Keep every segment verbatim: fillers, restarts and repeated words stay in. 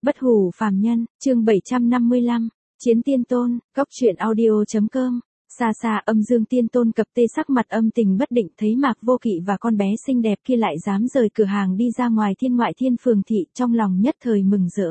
Bất hủ phàm nhân, chương bảy trăm năm mươi lăm, Chiến Tiên Tôn, Cốc truyện audio.com. Xa xa Âm Dương Tiên Tôn cập tê sắc mặt âm tình bất định, thấy Mạc Vô Kỵ và con bé xinh đẹp kia lại dám rời cửa hàng đi ra ngoài Thiên Ngoại Thiên Phường thị, trong lòng nhất thời mừng rỡ.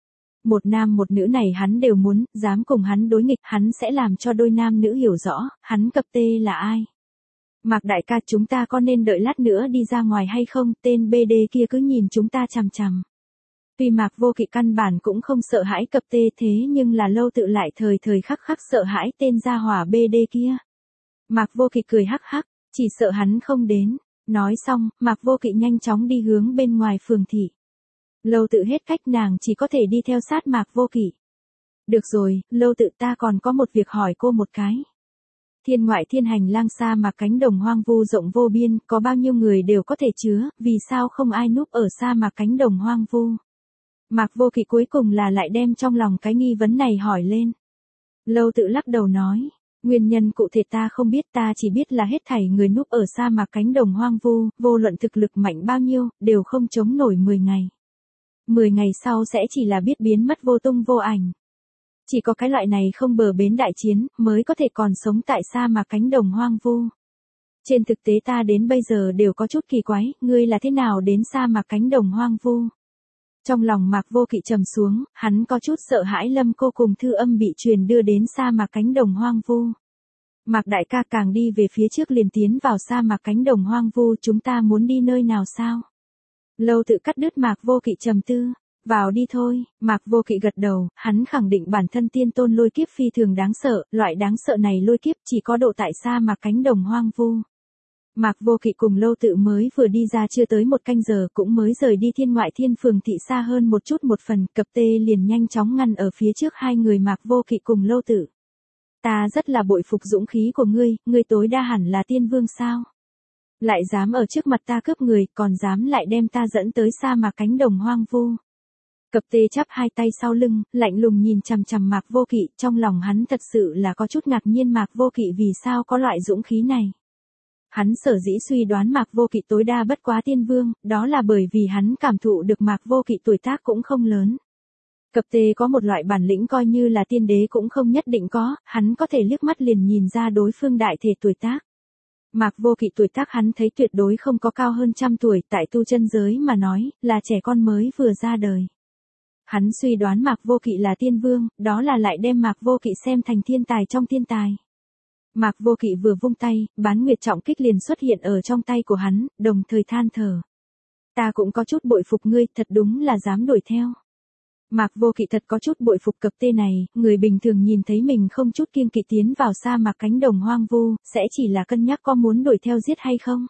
Một nam một nữ này hắn đều muốn, dám cùng hắn đối nghịch, hắn sẽ làm cho đôi nam nữ hiểu rõ, hắn cập tê là ai. Mạc đại ca, chúng ta có nên đợi lát nữa đi ra ngoài hay không, tên bê đê kia cứ nhìn chúng ta chằm chằm. Tuy Mạc Vô Kỵ căn bản cũng không sợ hãi cập tê, thế nhưng là Lâu Tự lại thời thời khắc khắc sợ hãi tên gia hỏa bê đê kia. Mạc Vô Kỵ cười hắc hắc, chỉ sợ hắn không đến. Nói xong, Mạc Vô Kỵ nhanh chóng đi hướng bên ngoài phường thị. Lâu Tự hết cách, nàng chỉ có thể đi theo sát Mạc Vô Kỵ. Được rồi, Lâu Tự, ta còn có một việc hỏi cô một cái. Thiên ngoại thiên hành lang xa mà cánh đồng hoang vu rộng vô biên, có bao nhiêu người đều có thể chứa, vì sao không ai núp ở xa mà cánh đồng hoang vu? Mạc Vô Kỵ cuối cùng là lại đem trong lòng cái nghi vấn này hỏi lên. Lâu Tự lắc đầu nói, nguyên nhân cụ thể ta không biết, ta chỉ biết là hết thảy người núp ở sa mạc cánh đồng hoang vu, vô luận thực lực mạnh bao nhiêu, đều không chống nổi mười ngày. mười ngày sau sẽ chỉ là biết biến mất vô tung vô ảnh. Chỉ có cái loại này không bờ bến đại chiến, mới có thể còn sống tại sa mạc cánh đồng hoang vu. Trên thực tế ta đến bây giờ đều có chút kỳ quái, ngươi là thế nào đến sa mạc cánh đồng hoang vu? Trong lòng Mạc Vô Kỵ trầm xuống, hắn có chút sợ hãi Lâm cô cùng Thư Âm bị truyền đưa đến sa mạc cánh đồng hoang vu. Mạc đại ca, càng đi về phía trước liền tiến vào sa mạc cánh đồng hoang vu, chúng ta muốn đi nơi nào sao? Lâu Tự cắt đứt Mạc Vô Kỵ trầm tư. Vào đi thôi. Mạc Vô Kỵ gật đầu, hắn khẳng định bản thân tiên tôn lôi kiếp phi thường đáng sợ, loại đáng sợ này lôi kiếp chỉ có độ tại sa mạc cánh đồng hoang vu. Mạc Vô Kỵ cùng Lâu Tự mới vừa đi ra chưa tới một canh giờ, cũng mới rời đi Thiên Ngoại Thiên Phường thị xa hơn một chút một phần, cập tê liền nhanh chóng ngăn ở phía trước hai người Mạc Vô Kỵ cùng Lâu Tự. Ta rất là bội phục dũng khí của ngươi, ngươi tối đa hẳn là tiên vương sao? Lại dám ở trước mặt ta cướp người, còn dám lại đem ta dẫn tới sa mạc cánh đồng hoang vu. Cập tê chắp hai tay sau lưng, lạnh lùng nhìn chằm chằm Mạc Vô Kỵ, trong lòng hắn thật sự là có chút ngạc nhiên Mạc Vô Kỵ vì sao có loại dũng khí này. Hắn sở dĩ suy đoán Mạc Vô Kỵ tối đa bất quá tiên vương, đó là bởi vì hắn cảm thụ được Mạc Vô Kỵ tuổi tác cũng không lớn. Cập tê có một loại bản lĩnh coi như là tiên đế cũng không nhất định có, hắn có thể liếc mắt liền nhìn ra đối phương đại thể tuổi tác. Mạc Vô Kỵ tuổi tác hắn thấy tuyệt đối không có cao hơn trăm tuổi, tại tu chân giới mà nói, là trẻ con mới vừa ra đời. Hắn suy đoán Mạc Vô Kỵ là tiên vương, đó là lại đem Mạc Vô Kỵ xem thành thiên tài trong thiên tài. Mạc Vô Kỵ vừa vung tay, bán nguyệt trọng kích liền xuất hiện ở trong tay của hắn, đồng thời than thở. Ta cũng có chút bội phục ngươi, thật đúng là dám đuổi theo. Mạc Vô Kỵ thật có chút bội phục cập tê này, người bình thường nhìn thấy mình không chút kiêng kỵ tiến vào sa mạc cánh đồng hoang vu, sẽ chỉ là cân nhắc có muốn đuổi theo giết hay không.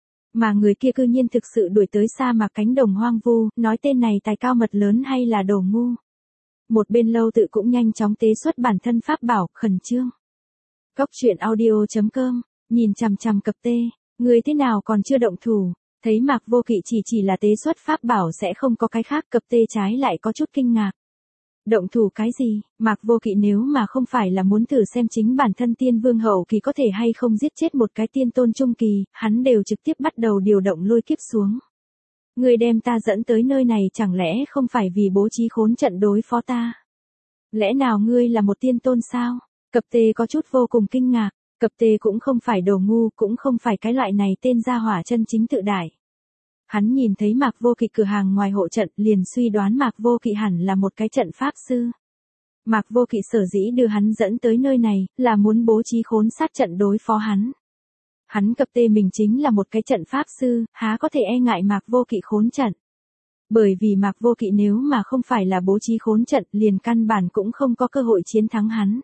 Mà người kia cư nhiên thực sự đuổi tới sa mạc cánh đồng hoang vu, nói tên này tài cao mật lớn hay là đồ ngu. Một bên Lâu Tự cũng nhanh chóng tế xuất bản thân pháp bảo, khẩn trương. Cốc truyện audio.com, nhìn chằm chằm cập tê, người thế nào còn chưa động thủ, thấy Mạc Vô Kỵ chỉ chỉ là tế xuất pháp bảo sẽ không có cái khác, cập tê trái lại có chút kinh ngạc. Động thủ cái gì, Mạc Vô Kỵ nếu mà không phải là muốn thử xem chính bản thân tiên vương hậu kỳ có thể hay không giết chết một cái tiên tôn trung kỳ, hắn đều trực tiếp bắt đầu điều động lôi kiếp xuống. Người đem ta dẫn tới nơi này chẳng lẽ không phải vì bố trí khốn trận đối phó ta? Lẽ nào ngươi là một tiên tôn sao? Cập tê có chút vô cùng kinh ngạc, cập tê cũng không phải đồ ngu, cũng không phải cái loại này tên gia hỏa chân chính tự đại. Hắn nhìn thấy Mạc Vô Kỵ cửa hàng ngoài hộ trận, liền suy đoán Mạc Vô Kỵ hẳn là một cái trận pháp sư. Mạc Vô Kỵ sở dĩ đưa hắn dẫn tới nơi này, là muốn bố trí khốn sát trận đối phó hắn. Hắn cập tê mình chính là một cái trận pháp sư, há có thể e ngại Mạc Vô Kỵ khốn trận. Bởi vì Mạc Vô Kỵ nếu mà không phải là bố trí khốn trận, liền căn bản cũng không có cơ hội chiến thắng hắn.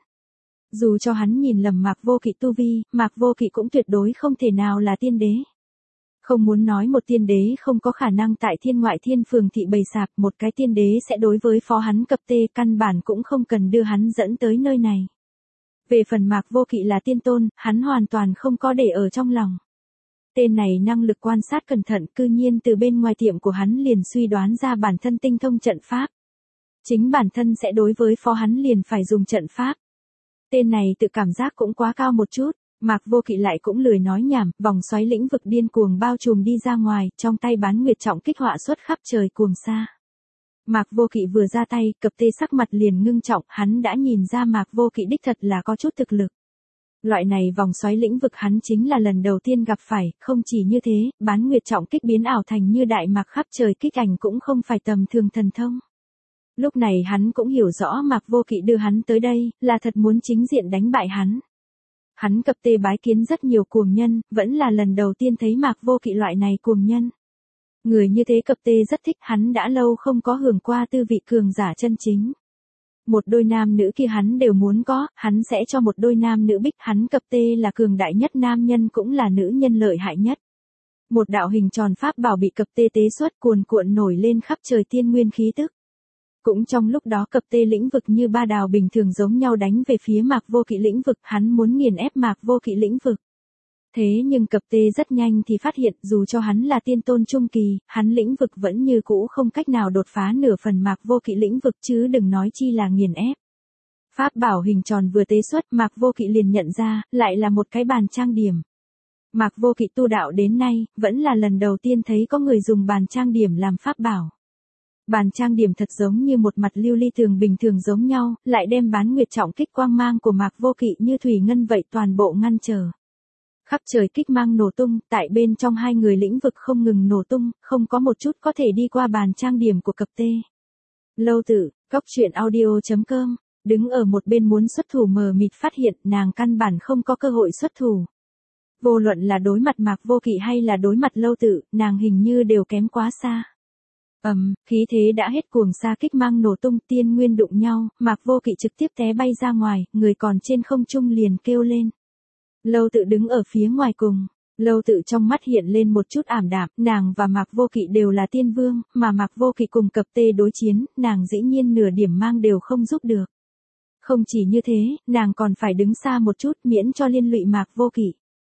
Dù cho hắn nhìn lầm Mạc Vô Kỵ tu vi, Mạc Vô Kỵ cũng tuyệt đối không thể nào là tiên đế. Không muốn nói một tiên đế không có khả năng tại Thiên Ngoại Thiên Phường thị bày sạp, một cái tiên đế sẽ đối với phó hắn cập tê, căn bản cũng không cần đưa hắn dẫn tới nơi này. Về phần Mạc Vô Kỵ là tiên tôn, hắn hoàn toàn không có để ở trong lòng. Tên này năng lực quan sát cẩn thận, cư nhiên từ bên ngoài tiệm của hắn liền suy đoán ra bản thân tinh thông trận pháp. Chính bản thân sẽ đối với phó hắn liền phải dùng trận pháp. Tên này tự cảm giác cũng quá cao một chút. Mạc Vô Kỵ lại cũng lười nói nhảm, vòng xoáy lĩnh vực điên cuồng bao trùm đi ra ngoài, trong tay bán nguyệt trọng kích họa xuất khắp trời cuồng xa. Mạc Vô Kỵ vừa ra tay, Cập Tê sắc mặt liền ngưng trọng, hắn đã nhìn ra Mạc Vô Kỵ đích thật là có chút thực lực. Loại này vòng xoáy lĩnh vực hắn chính là lần đầu tiên gặp phải, không chỉ như thế, bán nguyệt trọng kích biến ảo thành như đại mạc khắp trời kích ảnh cũng không phải tầm thường thần thông. Lúc này hắn cũng hiểu rõ Mạc Vô Kỵ đưa hắn tới đây, là thật muốn chính diện đánh bại hắn. Hắn Cập Tê bái kiến rất nhiều cuồng nhân, vẫn là lần đầu tiên thấy Mạc Vô Kỵ loại này cuồng nhân. Người như thế Cập Tê rất thích, hắn đã lâu không có hưởng qua tư vị cường giả chân chính. Một đôi nam nữ kia hắn đều muốn có, hắn sẽ cho một đôi nam nữ bích, hắn Cập Tê là cường đại nhất nam nhân cũng là nữ nhân lợi hại nhất. Một đạo hình tròn pháp bảo bị Cập Tê tế xuất cuồn cuộn nổi lên khắp trời tiên nguyên khí tức. Cũng trong lúc đó Cập Tê lĩnh vực như ba đào bình thường giống nhau đánh về phía Mạc Vô Kỵ lĩnh vực, hắn muốn nghiền ép Mạc Vô Kỵ lĩnh vực. Thế nhưng Cập Tê rất nhanh thì phát hiện dù cho hắn là tiên tôn trung kỳ, hắn lĩnh vực vẫn như cũ không cách nào đột phá nửa phần Mạc Vô Kỵ lĩnh vực chứ đừng nói chi là nghiền ép. Pháp bảo hình tròn vừa tế xuất Mạc Vô Kỵ liền nhận ra, lại là một cái bàn trang điểm. Mạc Vô Kỵ tu đạo đến nay, vẫn là lần đầu tiên thấy có người dùng bàn trang điểm làm pháp bảo. Bàn trang điểm thật giống như một mặt lưu ly tường bình thường giống nhau, lại đem bán nguyệt trọng kích quang mang của Mạc Vô Kỵ như thủy ngân vậy toàn bộ ngăn trở. Khắp trời kích mang nổ tung, tại bên trong hai người lĩnh vực không ngừng nổ tung, không có một chút có thể đi qua bàn trang điểm của Cập Tê. Lâu Tử, Cóc Truyện Audio chấm com, đứng ở một bên muốn xuất thủ mờ mịt phát hiện nàng căn bản không có cơ hội xuất thủ. Vô luận là đối mặt Mạc Vô Kỵ hay là đối mặt Lâu Tử, nàng hình như đều kém quá xa. Ầm, um, khí thế đã hết cuồng xa kích mang nổ tung, tiên nguyên đụng nhau, Mạc Vô Kỵ trực tiếp té bay ra ngoài, người còn trên không trung liền kêu lên. Lâu Tự đứng ở phía ngoài cùng, Lâu Tự trong mắt hiện lên một chút ảm đạm, nàng và Mạc Vô Kỵ đều là tiên vương, mà Mạc Vô Kỵ cùng Cập Tê đối chiến, nàng dĩ nhiên nửa điểm mang đều không giúp được. Không chỉ như thế, nàng còn phải đứng xa một chút miễn cho liên lụy Mạc Vô Kỵ.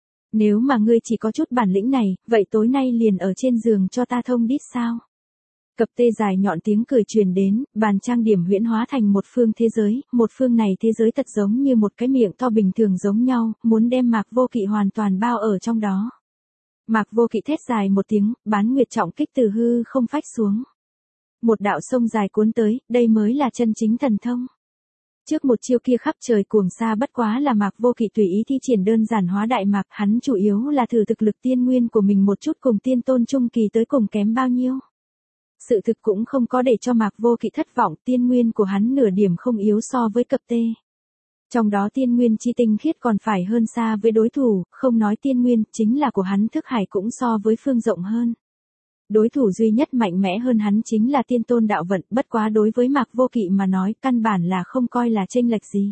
Nếu mà ngươi chỉ có chút bản lĩnh này, vậy tối nay liền ở trên giường cho ta thông đít sao? Cập Tê dài nhọn tiếng cười truyền đến, bàn trang điểm huyễn hóa thành một phương thế giới, một phương này thế giới thật giống như một cái miệng to bình thường giống nhau, muốn đem Mạc Vô Kỵ hoàn toàn bao ở trong đó. Mạc Vô Kỵ thét dài một tiếng, bán nguyệt trọng kích từ hư không phách xuống. Một đạo sông dài cuốn tới, đây mới là chân chính thần thông. Trước một chiêu kia khắp trời cuồng xa bất quá là Mạc Vô Kỵ tùy ý thi triển đơn giản hóa đại mạc, hắn chủ yếu là thử thực lực tiên nguyên của mình một chút cùng tiên tôn trung kỳ tới cùng kém bao nhiêu. Sự thực cũng không có để cho Mạc Vô Kỵ thất vọng, tiên nguyên của hắn nửa điểm không yếu so với Cập Tê. Trong đó tiên nguyên chi tinh khiết còn phải hơn xa với đối thủ, không nói tiên nguyên, chính là của hắn thức hải cũng so với phương rộng hơn. Đối thủ duy nhất mạnh mẽ hơn hắn chính là tiên tôn đạo vận, bất quá đối với Mạc Vô Kỵ mà nói căn bản là không coi là chênh lệch gì.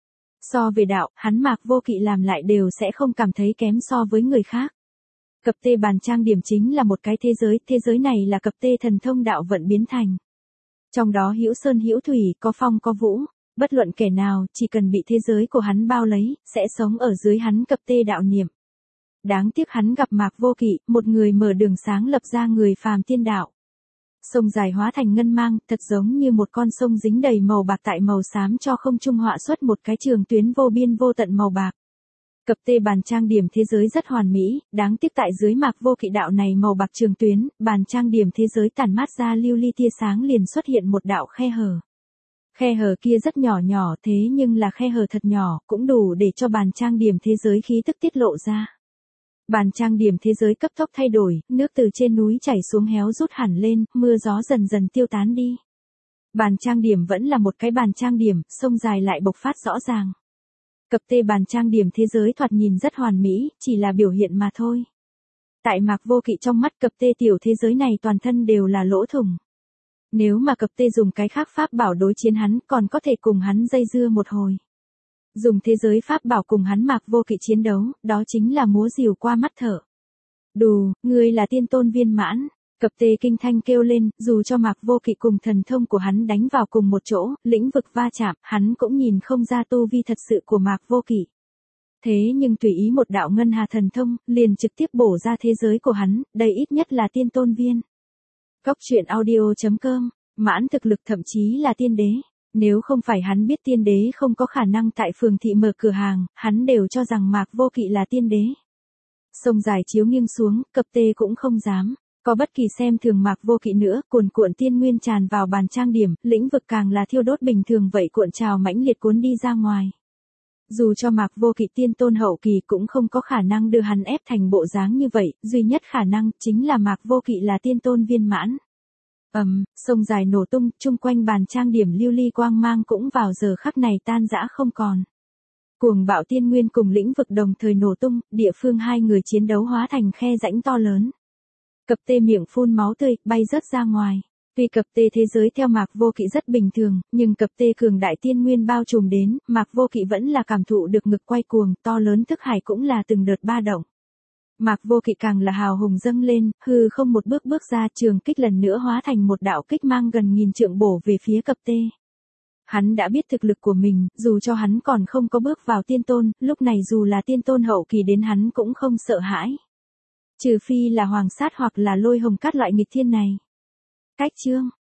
So về đạo, hắn Mạc Vô Kỵ làm lại đều sẽ không cảm thấy kém so với người khác. Cập Tê bàn trang điểm chính là một cái thế giới, thế giới này là Cập Tê thần thông đạo vận biến thành. Trong đó hữu sơn hữu thủy, có phong có vũ, bất luận kẻ nào, chỉ cần bị thế giới của hắn bao lấy, sẽ sống ở dưới hắn Cập Tê đạo niệm. Đáng tiếc hắn gặp Mạc Vô Kỵ, một người mở đường sáng lập ra người phàm tiên đạo. Sông dài hóa thành ngân mang, thật giống như một con sông dính đầy màu bạc tại màu xám cho không trung họa xuất một cái trường tuyến vô biên vô tận màu bạc. Cập Tê bàn trang điểm thế giới rất hoàn mỹ, đáng tiếc tại dưới Mạc Vô Kỵ đạo này màu bạc trường tuyến, bàn trang điểm thế giới tản mát ra lưu ly tia sáng liền xuất hiện một đạo khe hở. Khe hở kia rất nhỏ nhỏ thế nhưng là khe hở thật nhỏ, cũng đủ để cho bàn trang điểm thế giới khí tức tiết lộ ra. Bàn trang điểm thế giới cấp tốc thay đổi, nước từ trên núi chảy xuống héo rút hẳn lên, mưa gió dần dần tiêu tán đi. Bàn trang điểm vẫn là một cái bàn trang điểm, sông dài lại bộc phát rõ ràng. Cập Tê bàn trang điểm thế giới thoạt nhìn rất hoàn mỹ, chỉ là biểu hiện mà thôi. Tại Mạc Vô Kỵ trong mắt Cập Tê tiểu thế giới này toàn thân đều là lỗ thủng. Nếu mà Cập Tê dùng cái khác pháp bảo đối chiến hắn, còn có thể cùng hắn dây dưa một hồi. Dùng thế giới pháp bảo cùng hắn Mạc Vô Kỵ chiến đấu, đó chính là múa rìu qua mắt thợ. Đù, ngươi là tiên tôn viên mãn. Cập Tê kinh thanh kêu lên, dù cho Mạc Vô Kỵ cùng thần thông của hắn đánh vào cùng một chỗ, lĩnh vực va chạm, hắn cũng nhìn không ra tu vi thật sự của Mạc Vô Kỵ. Thế nhưng tùy ý một đạo ngân hà thần thông, liền trực tiếp bổ ra thế giới của hắn, đây ít nhất là tiên tôn viên. Cóc Truyện Audio chấm com, mãn thực lực thậm chí là tiên đế. Nếu không phải hắn biết tiên đế không có khả năng tại phường thị mở cửa hàng, hắn đều cho rằng Mạc Vô Kỵ là tiên đế. Sông dài chiếu nghiêng xuống, Cập Tê cũng không dám. Có bất kỳ xem thường Mạc Vô Kỵ nữa, cuồn cuộn tiên nguyên tràn vào bàn trang điểm, lĩnh vực càng là thiêu đốt bình thường vậy cuộn trào mãnh liệt cuốn đi ra ngoài. Dù cho Mạc Vô Kỵ tiên tôn hậu kỳ cũng không có khả năng đưa hắn ép thành bộ dáng như vậy, duy nhất khả năng chính là Mạc Vô Kỵ là tiên tôn viên mãn. Ầm, um, sông dài nổ tung, chung quanh bàn trang điểm lưu ly quang mang cũng vào giờ khắc này tan rã không còn. Cuồng bạo tiên nguyên cùng lĩnh vực đồng thời nổ tung, địa phương hai người chiến đấu hóa thành khe rãnh to lớn. Cập Tê miệng phun máu tươi, bay rớt ra ngoài. Tuy Cập Tê thế giới theo Mạc Vô Kỵ rất bình thường, nhưng Cập Tê cường đại tiên nguyên bao trùm đến, Mạc Vô Kỵ vẫn là cảm thụ được ngực quay cuồng, to lớn thức hải cũng là từng đợt ba động. Mạc Vô Kỵ càng là hào hùng dâng lên, hư không một bước bước ra, trường kích lần nữa hóa thành một đạo kích mang gần nghìn trượng bổ về phía Cập Tê. Hắn đã biết thực lực của mình, dù cho hắn còn không có bước vào tiên tôn, lúc này dù là tiên tôn hậu kỳ đến hắn cũng không sợ hãi. Trừ phi là hoàng sát hoặc là lôi hồng cát loại nghịch thiên này. Cách chương